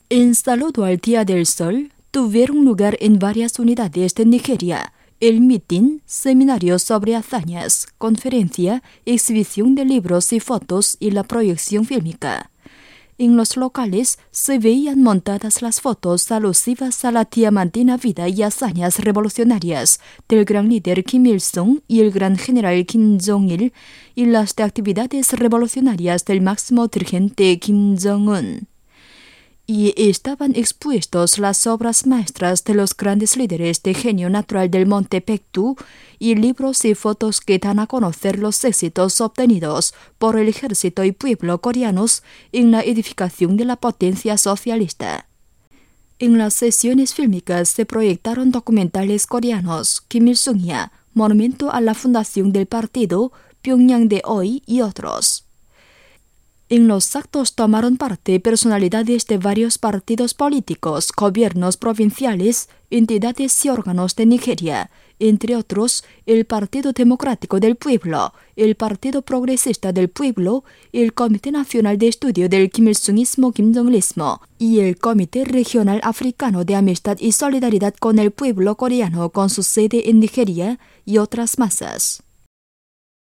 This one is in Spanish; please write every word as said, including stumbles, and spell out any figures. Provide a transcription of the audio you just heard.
En saludo al Día del Sol, tuvieron lugar en varias unidades de Nigeria el mitin, seminarios sobre hazañas, conferencia, exhibición de libros y fotos y la proyección fílmica. En los locales se veían montadas las fotos alusivas a la diamantina vida y hazañas revolucionarias del gran líder Kim Il-sung y el gran general Kim Jong-il y las de actividades revolucionarias del máximo dirigente Kim Jong-un. Y estaban expuestos las obras maestras de los grandes líderes de genio natural del Monte Pektu y libros y fotos que dan a conocer los éxitos obtenidos por el ejército y pueblo coreanos en la edificación de la potencia socialista. En las sesiones fílmicas se proyectaron documentales coreanos, Kim Il-sung-ya, Monumento a la Fundación del Partido, Pyongyang de hoy y otros. En los actos tomaron parte personalidades de varios partidos políticos, gobiernos provinciales, entidades y órganos de Nigeria, entre otros el Partido Democrático del Pueblo, el Partido Progresista del Pueblo, el Comité Nacional de Estudio del Kim Il-sungismo Kim Jong-ilismo y el Comité Regional Africano de Amistad y Solidaridad con el Pueblo Coreano con su sede en Nigeria y otras masas.